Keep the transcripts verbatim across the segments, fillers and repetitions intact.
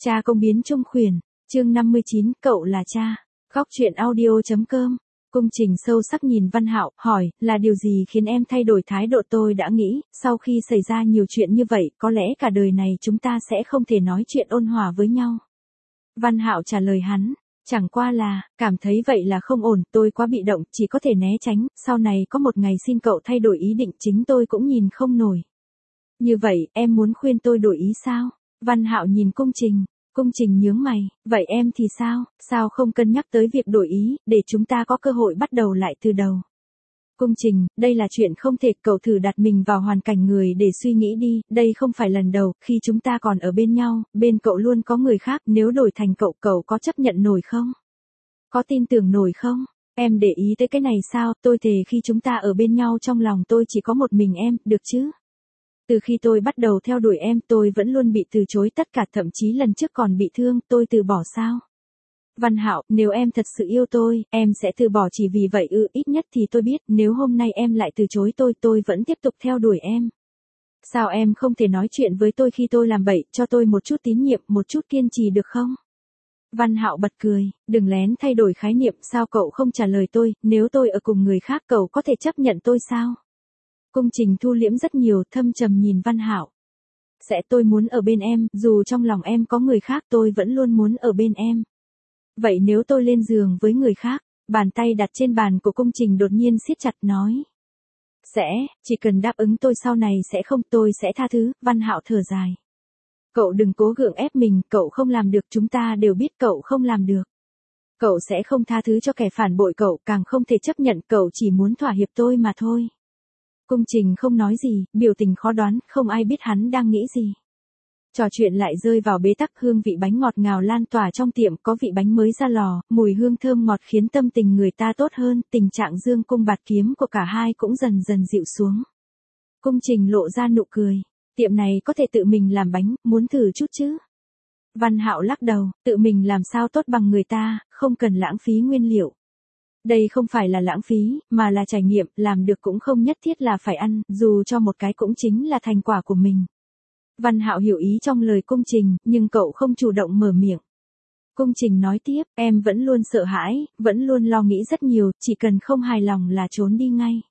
Cha công biến trung khuyển, chương năm mươi chín, cậu là cha. Góc truyện audio.com. Cung Trình sâu sắc nhìn Văn Hạo, hỏi, là điều gì khiến em thay đổi thái độ? Tôi đã nghĩ, sau khi xảy ra nhiều chuyện như vậy, có lẽ cả đời này chúng ta sẽ không thể nói chuyện ôn hòa với nhau. Văn Hạo trả lời hắn, chẳng qua là, cảm thấy vậy là không ổn, tôi quá bị động, chỉ có thể né tránh, sau này có một ngày xin cậu thay đổi ý định, chính tôi cũng nhìn không nổi. Như vậy, em muốn khuyên tôi đổi ý sao? Văn Hạo nhìn Cung Trình. Cung Trình nhướng mày, vậy em thì sao, sao không cân nhắc tới việc đổi ý, để chúng ta có cơ hội bắt đầu lại từ đầu. Cung Trình, đây là chuyện không thể, cậu thử đặt mình vào hoàn cảnh người để suy nghĩ đi, đây không phải lần đầu, khi chúng ta còn ở bên nhau, bên cậu luôn có người khác, nếu đổi thành cậu, cậu có chấp nhận nổi không? Có tin tưởng nổi không? Em để ý tới cái này sao, tôi thề khi chúng ta ở bên nhau trong lòng tôi chỉ có một mình em, được chứ? Từ khi tôi bắt đầu theo đuổi em, tôi vẫn luôn bị từ chối tất cả, thậm chí lần trước còn bị thương, tôi từ bỏ sao? Văn Hạo, nếu em thật sự yêu tôi, em sẽ từ bỏ chỉ vì vậy ư? Ít nhất thì tôi biết, nếu hôm nay em lại từ chối tôi, tôi vẫn tiếp tục theo đuổi em. Sao em không thể nói chuyện với tôi khi tôi làm bậy, cho tôi một chút tín nhiệm, một chút kiên trì được không? Văn Hạo bật cười, đừng lén thay đổi khái niệm, sao cậu không trả lời tôi, nếu tôi ở cùng người khác cậu có thể chấp nhận tôi sao? Cung Trình thu liễm rất nhiều, thâm trầm nhìn Văn Hạo. Sẽ, tôi muốn ở bên em, dù trong lòng em có người khác tôi vẫn luôn muốn ở bên em. Vậy nếu tôi lên giường với người khác? Bàn tay đặt trên bàn của Cung Trình đột nhiên siết chặt nói. Sẽ, chỉ cần đáp ứng tôi sau này sẽ không, tôi sẽ tha thứ. Văn Hạo thở dài. Cậu đừng cố gượng ép mình, cậu không làm được, chúng ta đều biết cậu không làm được. Cậu sẽ không tha thứ cho kẻ phản bội cậu, càng không thể chấp nhận, cậu chỉ muốn thỏa hiệp tôi mà thôi. Cung Trình không nói gì, biểu tình khó đoán, không ai biết hắn đang nghĩ gì. Trò chuyện lại rơi vào bế tắc, hương vị bánh ngọt ngào lan tỏa trong tiệm, có vị bánh mới ra lò, mùi hương thơm ngọt khiến tâm tình người ta tốt hơn, tình trạng dương cung bạt kiếm của cả hai cũng dần dần dịu xuống. Cung Trình lộ ra nụ cười, tiệm này có thể tự mình làm bánh, muốn thử chút chứ? Văn Hạo lắc đầu, tự mình làm sao tốt bằng người ta, không cần lãng phí nguyên liệu. Đây không phải là lãng phí, mà là trải nghiệm, làm được cũng không nhất thiết là phải ăn, dù cho một cái cũng chính là thành quả của mình. Văn Hạo hiểu ý trong lời Cung Trình, nhưng cậu không chủ động mở miệng. Cung Trình nói tiếp, em vẫn luôn sợ hãi, vẫn luôn lo nghĩ rất nhiều, chỉ cần không hài lòng là trốn đi ngay.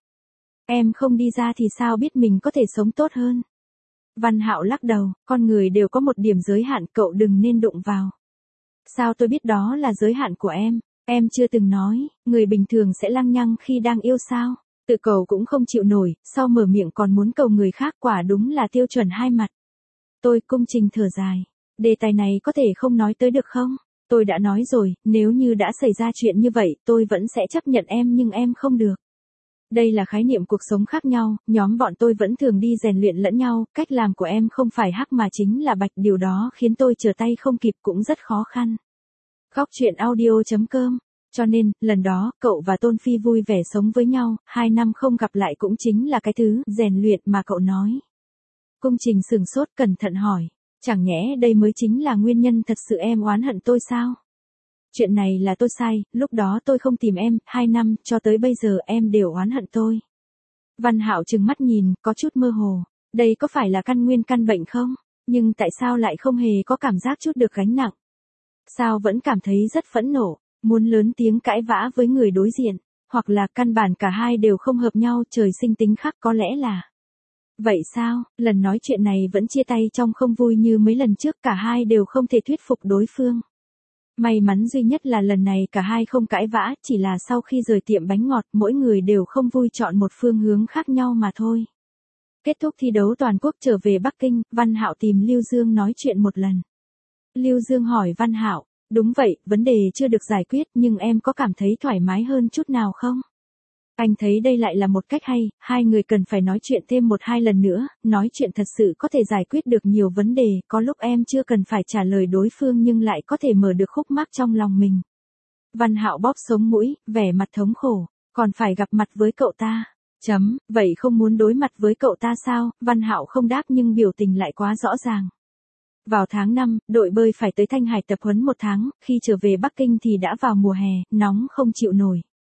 Em không đi ra thì sao biết mình có thể sống tốt hơn? Văn Hạo lắc đầu, con người đều có một điểm giới hạn, cậu đừng nên đụng vào. Sao tôi biết đó là giới hạn của em? Em chưa từng nói, người bình thường sẽ lăng nhăng khi đang yêu sao? Tự cầu cũng không chịu nổi, sau mở miệng còn muốn cầu người khác, quả đúng là tiêu chuẩn hai mặt. Tôi, Cung Trình thở dài. Đề tài này có thể không nói tới được không? Tôi đã nói rồi, nếu như đã xảy ra chuyện như vậy, tôi vẫn sẽ chấp nhận em nhưng em không được. Đây là khái niệm cuộc sống khác nhau, nhóm bọn tôi vẫn thường đi rèn luyện lẫn nhau, cách làm của em không phải hắc mà chính là bạch, điều đó khiến tôi trở tay không kịp cũng rất khó khăn. Góc truyện audio.com. Cho nên, lần đó, cậu và Tôn Phi vui vẻ sống với nhau, hai năm không gặp lại cũng chính là cái thứ rèn luyện mà cậu nói. Cung Trình sừng sốt cẩn thận hỏi, chẳng nhẽ đây mới chính là nguyên nhân thật sự em oán hận tôi sao? Chuyện này là tôi sai, lúc đó tôi không tìm em, hai năm, cho tới bây giờ em đều oán hận tôi. Văn Hạo trừng mắt nhìn, có chút mơ hồ, đây có phải là căn nguyên căn bệnh không? Nhưng tại sao lại không hề có cảm giác chút được gánh nặng? Sao vẫn cảm thấy rất phẫn nộ, muốn lớn tiếng cãi vã với người đối diện, hoặc là căn bản cả hai đều không hợp nhau, trời sinh tính khác, có lẽ là. Vậy sao, lần nói chuyện này vẫn chia tay trong không vui như mấy lần trước, cả hai đều không thể thuyết phục đối phương. May mắn duy nhất là lần này cả hai không cãi vã, chỉ là sau khi rời tiệm bánh ngọt, mỗi người đều không vui chọn một phương hướng khác nhau mà thôi. Kết thúc thi đấu toàn quốc trở về Bắc Kinh, Văn Hạo tìm Lưu Dương nói chuyện một lần. Lưu Dương hỏi Văn Hạo, đúng vậy, vấn đề chưa được giải quyết nhưng em có cảm thấy thoải mái hơn chút nào không? Anh thấy đây lại là một cách hay, hai người cần phải nói chuyện thêm một hai lần nữa, nói chuyện thật sự có thể giải quyết được nhiều vấn đề, có lúc em chưa cần phải trả lời đối phương nhưng lại có thể mở được khúc mắc trong lòng mình. Văn Hạo bóp sống mũi, vẻ mặt thống khổ, còn phải gặp mặt với cậu ta. Chấm, vậy không muốn đối mặt với cậu ta sao? Văn Hạo không đáp nhưng biểu tình lại quá rõ ràng. Vào tháng năm, đội bơi phải tới Thanh Hải tập huấn một tháng, khi trở về Bắc Kinh thì đã vào mùa hè, nóng không chịu nổi.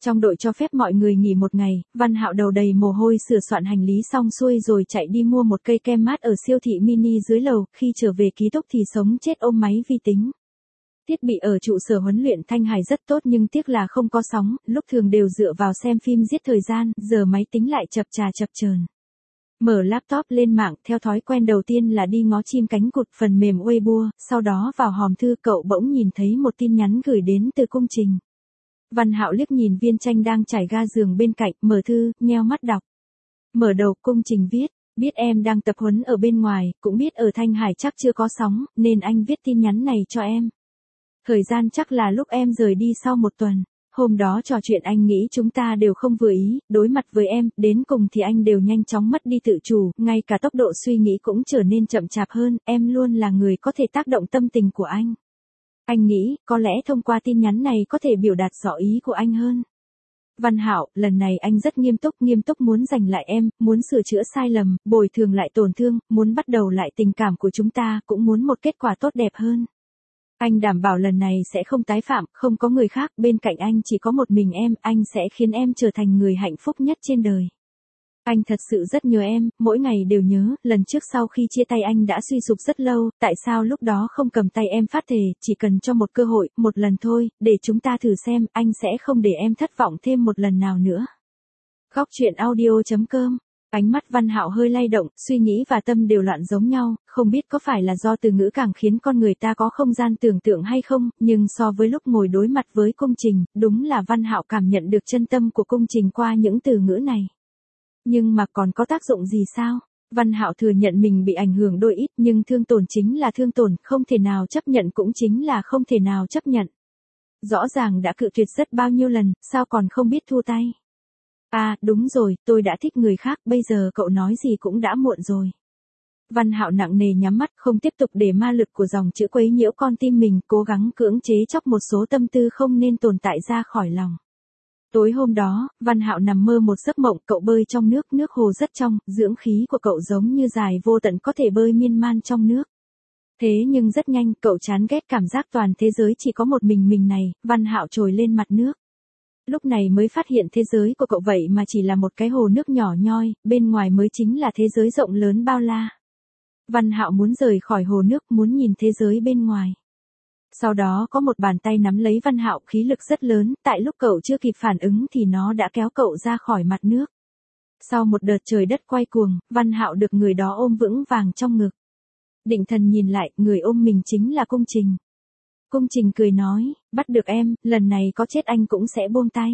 Trong đội cho phép mọi người nghỉ một ngày, Văn Hạo đầu đầy mồ hôi sửa soạn hành lý xong xuôi rồi chạy đi mua một cây kem mát ở siêu thị mini dưới lầu, khi trở về ký túc thì sống chết ôm máy vi tính. Thiết bị ở trụ sở huấn luyện Thanh Hải rất tốt nhưng tiếc là không có sóng, lúc thường đều dựa vào xem phim giết thời gian, giờ máy tính lại chập chà chập chờn. Mở laptop lên mạng, theo thói quen đầu tiên là đi ngó chim cánh cụt phần mềm Weibo, sau đó vào hòm thư cậu bỗng nhìn thấy một tin nhắn gửi đến từ Cung Trình. Văn Hạo liếc nhìn viên tranh đang trải ga giường bên cạnh, mở thư, nheo mắt đọc. Mở đầu Cung Trình viết, biết em đang tập huấn ở bên ngoài, cũng biết ở Thanh Hải chắc chưa có sóng, nên anh viết tin nhắn này cho em. Thời gian chắc là lúc em rời đi sau một tuần. Hôm đó trò chuyện anh nghĩ chúng ta đều không vừa ý, đối mặt với em, đến cùng thì anh đều nhanh chóng mất đi tự chủ, ngay cả tốc độ suy nghĩ cũng trở nên chậm chạp hơn, em luôn là người có thể tác động tâm tình của anh. Anh nghĩ, có lẽ thông qua tin nhắn này có thể biểu đạt rõ ý của anh hơn. Văn Hạo, lần này anh rất nghiêm túc, nghiêm túc muốn giành lại em, muốn sửa chữa sai lầm, bồi thường lại tổn thương, muốn bắt đầu lại tình cảm của chúng ta, cũng muốn một kết quả tốt đẹp hơn. Anh đảm bảo lần này sẽ không tái phạm, không có người khác, bên cạnh anh chỉ có một mình em, anh sẽ khiến em trở thành người hạnh phúc nhất trên đời. Anh thật sự rất nhớ em, mỗi ngày đều nhớ, lần trước sau khi chia tay anh đã suy sụp rất lâu, tại sao lúc đó không cầm tay em phát thề, chỉ cần cho một cơ hội, một lần thôi, để chúng ta thử xem, anh sẽ không để em thất vọng thêm một lần nào nữa. Góc truyện audio chấm com. Ánh mắt Văn Hạo hơi lay động, suy nghĩ và tâm đều loạn giống nhau, không biết có phải là do từ ngữ càng khiến con người ta có không gian tưởng tượng hay không, nhưng so với lúc ngồi đối mặt với Cung Trình, đúng là Văn Hạo cảm nhận được chân tâm của Cung Trình qua những từ ngữ này. Nhưng mà còn có tác dụng gì sao? Văn Hạo thừa nhận mình bị ảnh hưởng đôi ít, nhưng thương tổn chính là thương tổn, không thể nào chấp nhận cũng chính là không thể nào chấp nhận. Rõ ràng đã cự tuyệt rất bao nhiêu lần, sao còn không biết thua tay? À, đúng rồi, tôi đã thích người khác, bây giờ cậu nói gì cũng đã muộn rồi. Văn Hạo nặng nề nhắm mắt, không tiếp tục để ma lực của dòng chữ quấy nhiễu con tim mình, cố gắng cưỡng chế chóc một số tâm tư không nên tồn tại ra khỏi lòng. Tối hôm đó, Văn Hạo nằm mơ một giấc mộng, cậu bơi trong nước, nước hồ rất trong, dưỡng khí của cậu giống như dài vô tận có thể bơi miên man trong nước. Thế nhưng rất nhanh, cậu chán ghét cảm giác toàn thế giới chỉ có một mình mình này, Văn Hạo trồi lên mặt nước. Lúc này mới phát hiện thế giới của cậu vậy mà chỉ là một cái hồ nước nhỏ nhoi, bên ngoài mới chính là thế giới rộng lớn bao la. Văn Hạo muốn rời khỏi hồ nước, muốn nhìn thế giới bên ngoài. Sau đó có một bàn tay nắm lấy Văn Hạo, khí lực rất lớn, tại lúc cậu chưa kịp phản ứng thì nó đã kéo cậu ra khỏi mặt nước. Sau một đợt trời đất quay cuồng, Văn Hạo được người đó ôm vững vàng trong ngực. Định thần nhìn lại, người ôm mình chính là Cung Trình. Cung Trình cười nói, bắt được em, lần này có chết anh cũng sẽ buông tay.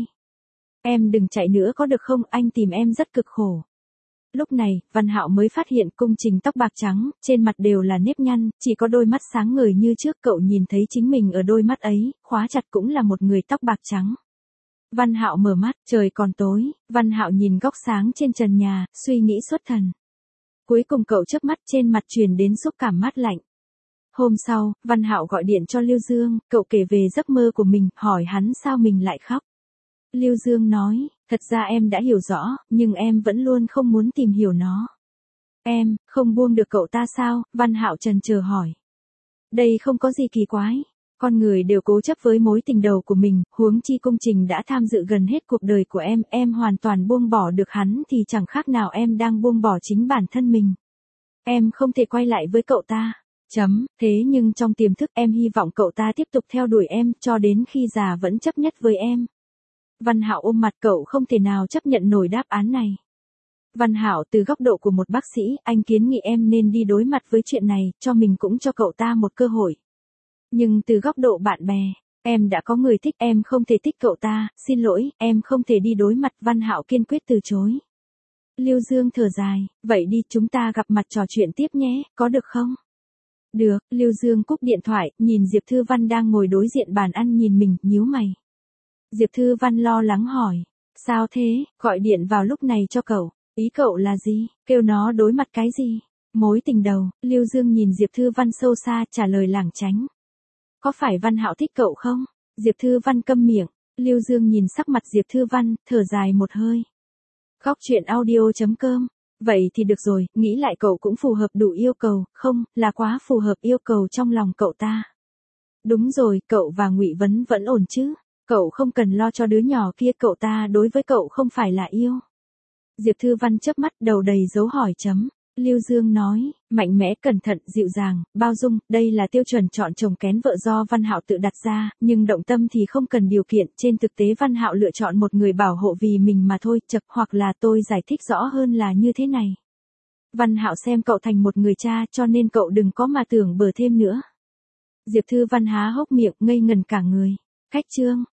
Em đừng chạy nữa có được không, anh tìm em rất cực khổ. Lúc này, Văn Hạo mới phát hiện Cung Trình tóc bạc trắng, trên mặt đều là nếp nhăn, chỉ có đôi mắt sáng ngời như trước, cậu nhìn thấy chính mình ở đôi mắt ấy, khóa chặt cũng là một người tóc bạc trắng. Văn Hạo mở mắt, trời còn tối, Văn Hạo nhìn góc sáng trên trần nhà, suy nghĩ xuất thần. Cuối cùng cậu chớp mắt, trên mặt truyền đến xúc cảm mát lạnh. Hôm sau, Văn Hạo gọi điện cho Lưu Dương, cậu kể về giấc mơ của mình, hỏi hắn sao mình lại khóc. Lưu Dương nói, thật ra em đã hiểu rõ, nhưng em vẫn luôn không muốn tìm hiểu nó. Em, không buông được cậu ta sao? Văn Hạo chần chờ hỏi. Đây không có gì kỳ quái. Con người đều cố chấp với mối tình đầu của mình, huống chi Cung Trình đã tham dự gần hết cuộc đời của em, em hoàn toàn buông bỏ được hắn thì chẳng khác nào em đang buông bỏ chính bản thân mình. Em không thể quay lại với cậu ta. Chấm, thế nhưng trong tiềm thức em hy vọng cậu ta tiếp tục theo đuổi em, cho đến khi già vẫn chấp nhất với em. Văn Hạo ôm mặt, cậu không thể nào chấp nhận nổi đáp án này. Văn Hạo, từ góc độ của một bác sĩ, anh kiến nghị em nên đi đối mặt với chuyện này, cho mình cũng cho cậu ta một cơ hội. Nhưng từ góc độ bạn bè, em đã có người thích, em không thể thích cậu ta, xin lỗi, em không thể đi đối mặt. Văn Hạo kiên quyết từ chối. Lưu Dương thở dài, vậy đi, chúng ta gặp mặt trò chuyện tiếp nhé, có được không? Được, Lưu Dương cúp điện thoại, nhìn Diệp Thư Văn đang ngồi đối diện bàn ăn nhìn mình, nhíu mày. Diệp Thư Văn lo lắng hỏi, sao thế, gọi điện vào lúc này cho cậu, ý cậu là gì, kêu nó đối mặt cái gì? Mối tình đầu, Lưu Dương nhìn Diệp Thư Văn sâu xa, trả lời lảng tránh. Có phải Văn Hạo thích cậu không? Diệp Thư Văn câm miệng, Lưu Dương nhìn sắc mặt Diệp Thư Văn, thở dài một hơi. Góc truyện audio chấm com. Vậy thì được rồi, nghĩ lại cậu cũng phù hợp đủ yêu cầu, không, là quá phù hợp yêu cầu trong lòng cậu ta. Đúng rồi, cậu và Ngụy Vấn vẫn ổn chứ? Cậu không cần lo cho đứa nhỏ kia, cậu ta đối với cậu không phải là yêu. Diệp Thư Văn chớp mắt, đầu đầy dấu hỏi chấm. Lưu Dương nói, mạnh mẽ, cẩn thận, dịu dàng, bao dung, đây là tiêu chuẩn chọn chồng kén vợ do Văn Hạo tự đặt ra, nhưng động tâm thì không cần điều kiện, trên thực tế Văn Hạo lựa chọn một người bảo hộ vì mình mà thôi, chật, hoặc là tôi giải thích rõ hơn là như thế này. Văn Hạo xem cậu thành một người cha, cho nên cậu đừng có mà tưởng bừa thêm nữa. Diệp Thư Văn há hốc miệng, ngây ngần cả người. Khách Trương,